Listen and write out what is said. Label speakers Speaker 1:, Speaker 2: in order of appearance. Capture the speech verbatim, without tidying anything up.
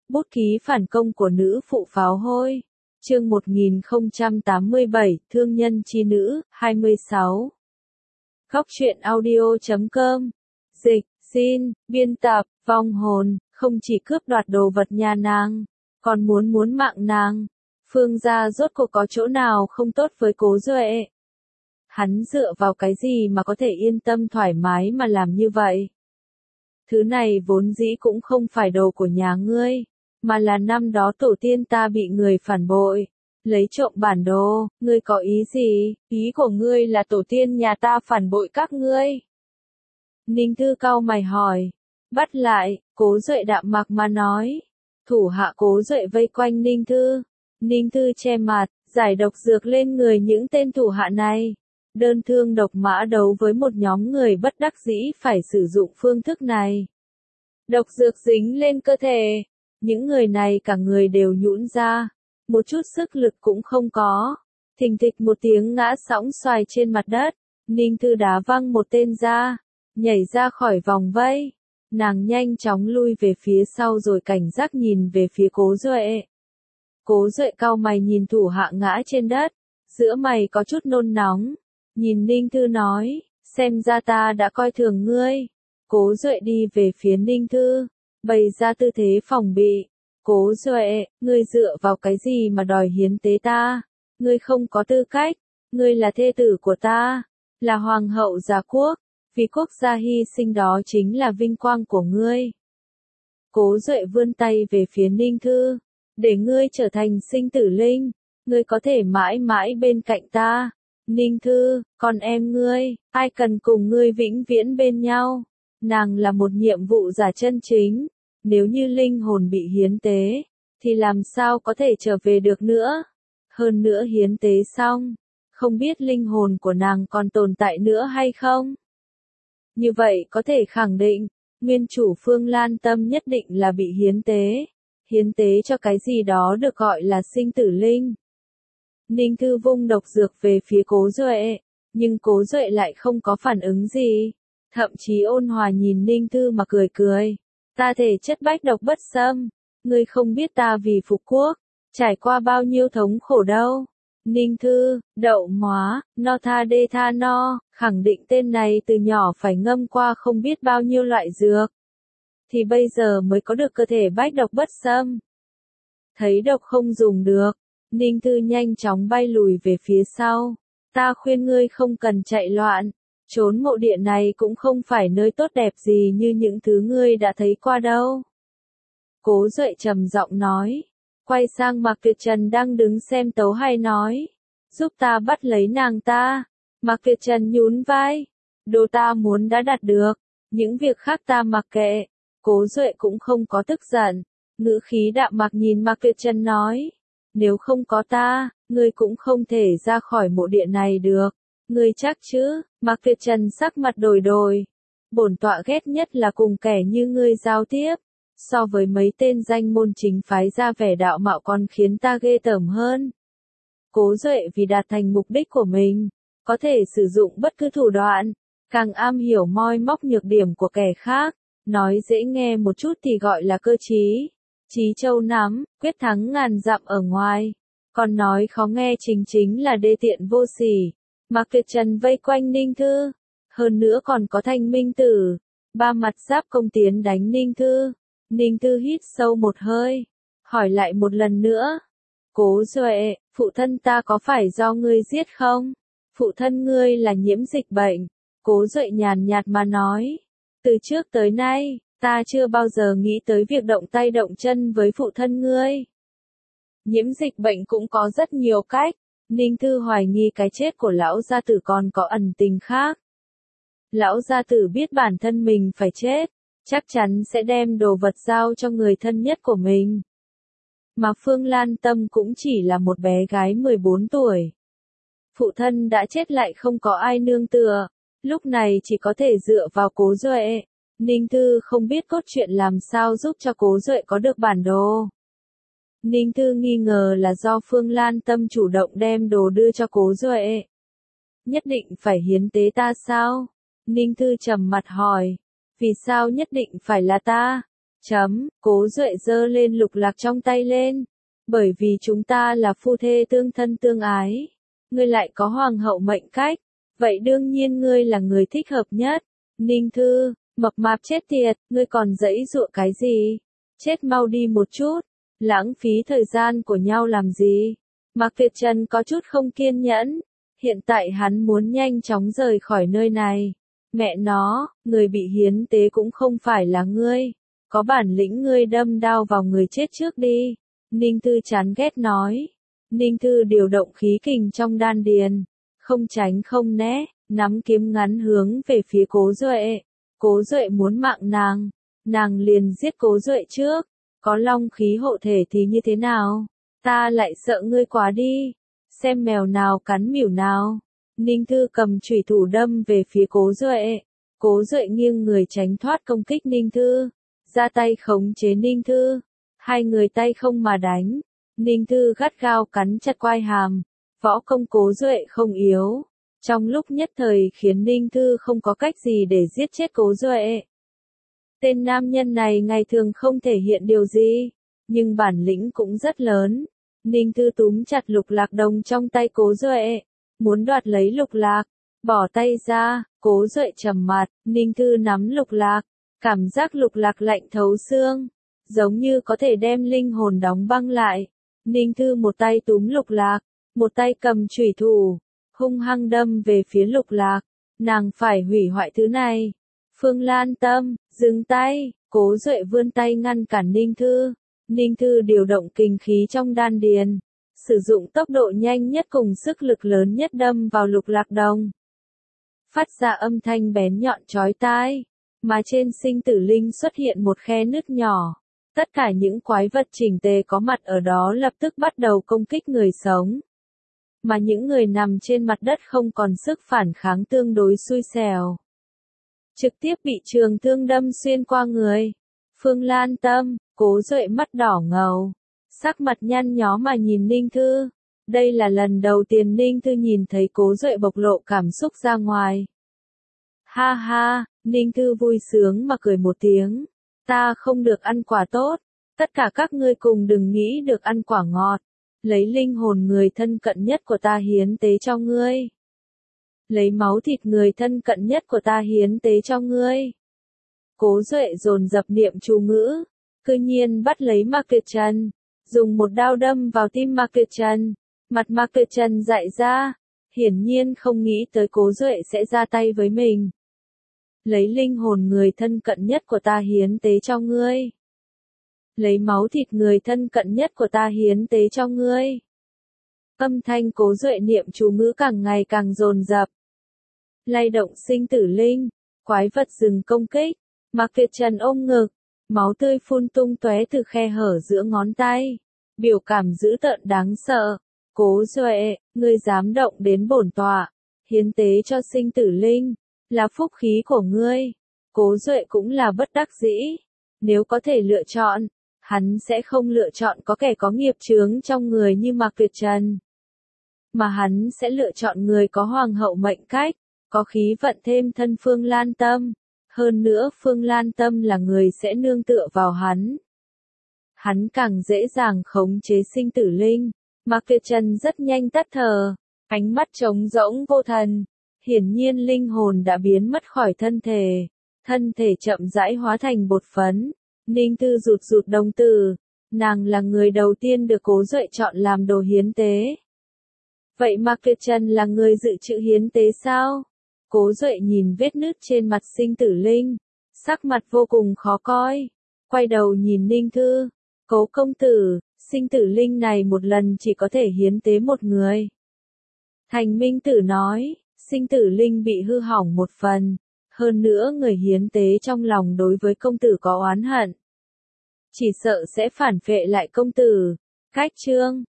Speaker 1: Bút ký phản công của nữ phụ pháo hôi. Chương một nghìn không trăm tám mươi bảy, Thương nhân chi nữ, hai mươi sáu. Góc truyện audio chấm com. Dịch, xin, biên tập, vong hồn, không chỉ cướp đoạt đồ vật nhà nàng, còn muốn muốn mạng nàng. Phương gia rốt cuộc có chỗ nào không tốt với Cố Duệ? Hắn dựa vào cái gì mà có thể yên tâm thoải mái mà làm như vậy? Thứ này vốn dĩ cũng không phải đồ của nhà ngươi, mà là năm đó tổ tiên ta bị người phản bội, lấy trộm bản đồ. Ngươi có ý gì? Ý của ngươi là tổ tiên nhà ta phản bội các ngươi? Ninh Thư cau mày hỏi. Bắt lại, Cố Duệ đạm mạc mà nói. Thủ hạ Cố Duệ vây quanh Ninh Thư. Ninh Thư che mặt, giải độc dược lên người những tên thủ hạ này. Đơn thương độc mã đấu với một nhóm người bất đắc dĩ phải sử dụng phương thức này. Độc dược dính lên cơ thể. Những người này cả người đều nhũn ra. Một chút sức lực cũng không có. Thình thịch một tiếng ngã sõng xoài trên mặt đất. Ninh Thư đá văng một tên ra. Nhảy ra khỏi vòng vây. Nàng nhanh chóng lui về phía sau rồi cảnh giác nhìn về phía Cố Duệ. Cố Duệ cau mày nhìn thủ hạ ngã trên đất. Giữa mày có chút nôn nóng. Nhìn Ninh Thư nói, xem ra ta đã coi thường ngươi. Cố Duệ đi về phía Ninh Thư, bày ra tư thế phòng bị. Cố Duệ, ngươi dựa vào cái gì mà đòi hiến tế ta? Ngươi không có tư cách, ngươi là thê tử của ta, là hoàng hậu Gia Quốc, vì quốc gia hy sinh đó chính là vinh quang của ngươi. Cố Duệ vươn tay về phía Ninh Thư, để ngươi trở thành sinh tử linh, ngươi có thể mãi mãi bên cạnh ta. Ninh Thư, con em ngươi, ai cần cùng ngươi vĩnh viễn bên nhau? Nàng là một nhiệm vụ giả chân chính. Nếu như linh hồn bị hiến tế, thì làm sao có thể trở về được nữa? Hơn nữa hiến tế xong, không biết linh hồn của nàng còn tồn tại nữa hay không? Như vậy có thể khẳng định, nguyên chủ Phương Lan Tâm nhất định là bị hiến tế. Hiến tế cho cái gì đó được gọi là sinh tử linh. Ninh Thư vung độc dược về phía Cố Duệ, nhưng Cố Duệ lại không có phản ứng gì, thậm chí ôn hòa nhìn Ninh Thư mà cười cười. Ta thể chất bách độc bất xâm, ngươi không biết ta vì phục quốc, trải qua bao nhiêu thống khổ đâu. Ninh Thư, đậu móa, no tha đê tha no, khẳng định tên này từ nhỏ phải ngâm qua không biết bao nhiêu loại dược, thì bây giờ mới có được cơ thể bách độc bất xâm. Thấy độc không dùng được, Ninh Thư nhanh chóng bay lùi về phía sau. Ta khuyên ngươi không cần chạy loạn. Trốn mộ địa này cũng không phải nơi tốt đẹp gì như những thứ ngươi đã thấy qua đâu. Cố Duệ trầm giọng nói. Quay sang Mạc Tuyệt Trần đang đứng xem tấu hay nói. Giúp ta bắt lấy nàng ta. Mạc Tuyệt Trần nhún vai. Đồ ta muốn đã đạt được. Những việc khác ta mặc kệ. Cố Duệ cũng không có tức giận. Ngữ khí đạm mạc nhìn Mạc Tuyệt Trần nói. Nếu không có ta, ngươi cũng không thể ra khỏi mộ địa này được. Ngươi chắc chứ? Mạc Tuyệt Trần sắc mặt đổi đổi. Bổn tọa ghét nhất là cùng kẻ như ngươi giao tiếp. So với mấy tên danh môn chính phái ra vẻ đạo mạo còn khiến ta ghê tởm hơn. Cố Duệ vì đạt thành mục đích của mình, có thể sử dụng bất cứ thủ đoạn, càng am hiểu moi móc nhược điểm của kẻ khác. Nói dễ nghe một chút thì gọi là cơ trí. Chí châu nắm, quyết thắng ngàn dặm ở ngoài. Còn nói khó nghe chính chính là đê tiện vô sỉ. Mạc Tuyệt Trần vây quanh Ninh Thư. Hơn nữa còn có Thanh Minh Tử. Ba mặt giáp công tiến đánh Ninh Thư. Ninh Thư hít sâu một hơi. Hỏi lại một lần nữa. Cố Duệ, phụ thân ta có phải do ngươi giết không? Phụ thân ngươi là nhiễm dịch bệnh. Cố Duệ nhàn nhạt mà nói. Từ trước tới nay, ta chưa bao giờ nghĩ tới việc động tay động chân với phụ thân ngươi. Nhiễm dịch bệnh cũng có rất nhiều cách. Ninh Thư hoài nghi cái chết của lão gia tử còn có ẩn tình khác. Lão gia tử biết bản thân mình phải chết, chắc chắn sẽ đem đồ vật giao cho người thân nhất của mình. Mà Phương Lan Tâm cũng chỉ là một bé gái mười bốn tuổi. Phụ thân đã chết lại không có ai nương tựa, lúc này chỉ có thể dựa vào Cố Duệ. Ninh Thư không biết cốt truyện làm sao giúp cho Cố Duệ có được bản đồ. Ninh Thư nghi ngờ là do Phương Lan Tâm chủ động đem đồ đưa cho Cố Duệ. Nhất định phải hiến tế ta sao? Ninh Thư trầm mặt hỏi. Vì sao nhất định phải là ta? Chấm, Cố Duệ giơ lên lục lạc trong tay lên. Bởi vì chúng ta là phu thê tương thân tương ái. Ngươi lại có hoàng hậu mệnh cách. Vậy đương nhiên ngươi là người thích hợp nhất. Ninh Thư, mập mạp chết tiệt, ngươi còn giãy giụa cái gì? Chết mau đi một chút. Lãng phí thời gian của nhau làm gì? Mạc Tuyệt Trần có chút không kiên nhẫn. Hiện tại hắn muốn nhanh chóng rời khỏi nơi này. Mẹ nó, người bị hiến tế cũng không phải là ngươi. Có bản lĩnh ngươi đâm đao vào người chết trước đi. Ninh Thư chán ghét nói. Ninh Thư điều động khí kình trong đan điền. Không tránh không né, nắm kiếm ngắn hướng về phía Cố Duệ. Cố Duệ muốn mạng nàng. Nàng liền giết Cố Duệ trước. Có long khí hộ thể thì như thế nào? Ta lại sợ ngươi quá đi. Xem mèo nào cắn mỉu nào. Ninh Thư cầm chủy thủ đâm về phía Cố Duệ. Cố Duệ nghiêng người tránh thoát công kích Ninh Thư. Ra tay khống chế Ninh Thư. Hai người tay không mà đánh. Ninh Thư gắt gao cắn chặt quai hàm. Võ công Cố Duệ không yếu. Trong lúc nhất thời khiến Ninh Thư không có cách gì để giết chết Cố Duệ. Tên nam nhân này ngày thường không thể hiện điều gì. Nhưng bản lĩnh cũng rất lớn. Ninh Thư túm chặt lục lạc đồng trong tay Cố Duệ. Muốn đoạt lấy lục lạc. Bỏ tay ra, Cố Duệ trầm mặt. Ninh Thư nắm lục lạc. Cảm giác lục lạc lạnh thấu xương. Giống như có thể đem linh hồn đóng băng lại. Ninh Thư một tay túm lục lạc. Một tay cầm chủy thủ. Hung hăng đâm về phía lục lạc. Nàng phải hủy hoại thứ này. Phương Lan Tâm, dừng tay. Cố Duệ vươn tay ngăn cản Ninh Thư. Ninh Thư điều động kinh khí trong đan điền. Sử dụng tốc độ nhanh nhất cùng sức lực lớn nhất đâm vào lục lạc đồng. Phát ra âm thanh bén nhọn chói tai. Mà trên sinh tử linh xuất hiện một khe nứt nhỏ. Tất cả những quái vật chỉnh tề có mặt ở đó lập tức bắt đầu công kích người sống. Mà những người nằm trên mặt đất không còn sức phản kháng tương đối xui xẻo. Trực tiếp bị trường thương đâm xuyên qua người. Phương Lan Tâm, Cố Duệ mắt đỏ ngầu. Sắc mặt nhăn nhó mà nhìn Ninh Thư. Đây là lần đầu tiên Ninh Thư nhìn thấy Cố Duệ bộc lộ cảm xúc ra ngoài. Ha ha, Ninh Thư vui sướng mà cười một tiếng. Ta không được ăn quả tốt. Tất cả các ngươi cùng đừng nghĩ được ăn quả ngọt. Lấy linh hồn người thân cận nhất của ta hiến tế cho ngươi. Lấy máu thịt người thân cận nhất của ta hiến tế cho ngươi. Cố Duệ dồn dập niệm chú ngữ. Cư nhiên bắt lấy Mạc Tuyệt Trần. Dùng một đao đâm vào tim Mạc Tuyệt Trần. Mặt Mạc Tuyệt Trần dại ra. Hiển nhiên không nghĩ tới Cố Duệ sẽ ra tay với mình. Lấy linh hồn người thân cận nhất của ta hiến tế cho ngươi. Lấy máu thịt người thân cận nhất của ta hiến tế cho ngươi. Âm thanh Cố Duệ niệm chú ngữ càng ngày càng dồn dập. Lay động sinh tử linh. Quái vật dừng công kích. Mạc Tuyệt Trần ôm ngực. Máu tươi phun tung tóe từ khe hở giữa ngón tay. Biểu cảm dữ tợn đáng sợ. Cố Duệ, ngươi dám động đến bổn tọa. Hiến tế cho sinh tử linh. Là phúc khí của ngươi. Cố Duệ cũng là bất đắc dĩ. Nếu có thể lựa chọn, hắn sẽ không lựa chọn có kẻ có nghiệp chướng trong người như Mạc Tuyệt Trần. Mà hắn sẽ lựa chọn người có hoàng hậu mệnh cách, có khí vận thêm thân Phương Lan Tâm. Hơn nữa Phương Lan Tâm là người sẽ nương tựa vào hắn. Hắn càng dễ dàng khống chế sinh tử linh. Mạc Tuyệt Trần rất nhanh tắt thở. Ánh mắt trống rỗng vô thần. Hiển nhiên linh hồn đã biến mất khỏi thân thể. Thân thể chậm rãi hóa thành bột phấn. Ninh Thư rụt rụt đồng tử. Nàng là người đầu tiên được Cố Duệ chọn làm đồ hiến tế. Vậy Mạc Tuyệt Trần là người dự trữ hiến tế sao? Cố Duệ nhìn vết nứt trên mặt sinh tử linh. Sắc mặt vô cùng khó coi. Quay đầu nhìn Ninh Thư. Cố công tử, sinh tử linh này một lần chỉ có thể hiến tế một người. Thành Minh Tử nói. Sinh tử linh bị hư hỏng một phần. Hơn nữa người hiến tế trong lòng đối với công tử có oán hận. Chỉ sợ sẽ phản phệ lại công tử. Cách chương